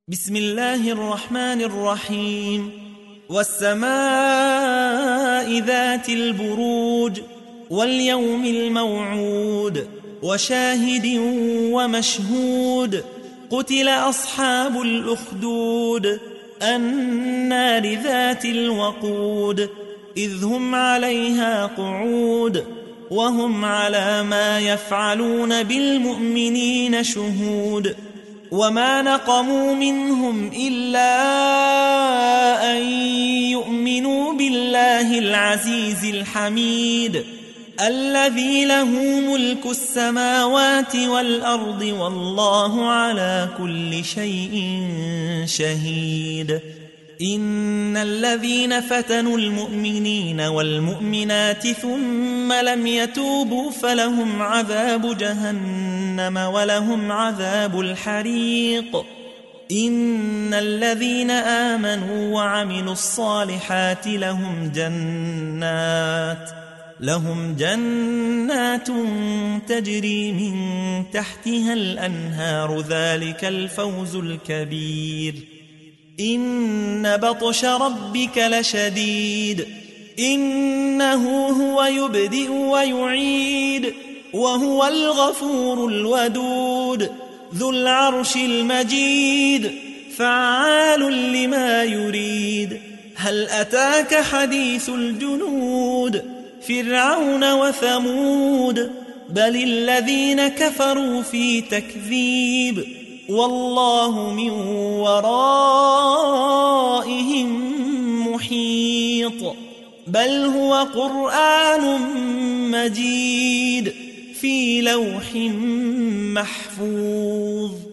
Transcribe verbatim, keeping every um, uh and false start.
بسم الله الرحمن الرحيم. والسماء ذات البروج واليوم الموعود وشاهد ومشهود. قتل أصحاب الأخدود النار ذات الوقود إذ هم عليها قعود وهم على ما يفعلون بالمؤمنين شهود. وما نقموا منهم إلا أن يؤمنوا بالله العزيز الحميد الذي له ملك السماوات والأرض والله على كل شيء شهيد. إن الذين فتنوا المؤمنين والمؤمنات ثم لم يتوبوا فلهم عذاب جهنم ولهم عذاب الحريق. إن الذين آمنوا وعملوا الصالحات لهم جنات لهم جنات تجري من تحتها الأنهار ذلك الفوز الكبير. إن بطش ربك لشديد إنه هو يبدئ ويعيد وهو الغفور الودود ذو العرش المجيد فعال لما يريد. هل أتاك حديث الجنود فرعون وثمود بل الذين كفروا في تكذيب والله من ورائهم محيط. بل هو قرآن مجيد في لوح محفوظ.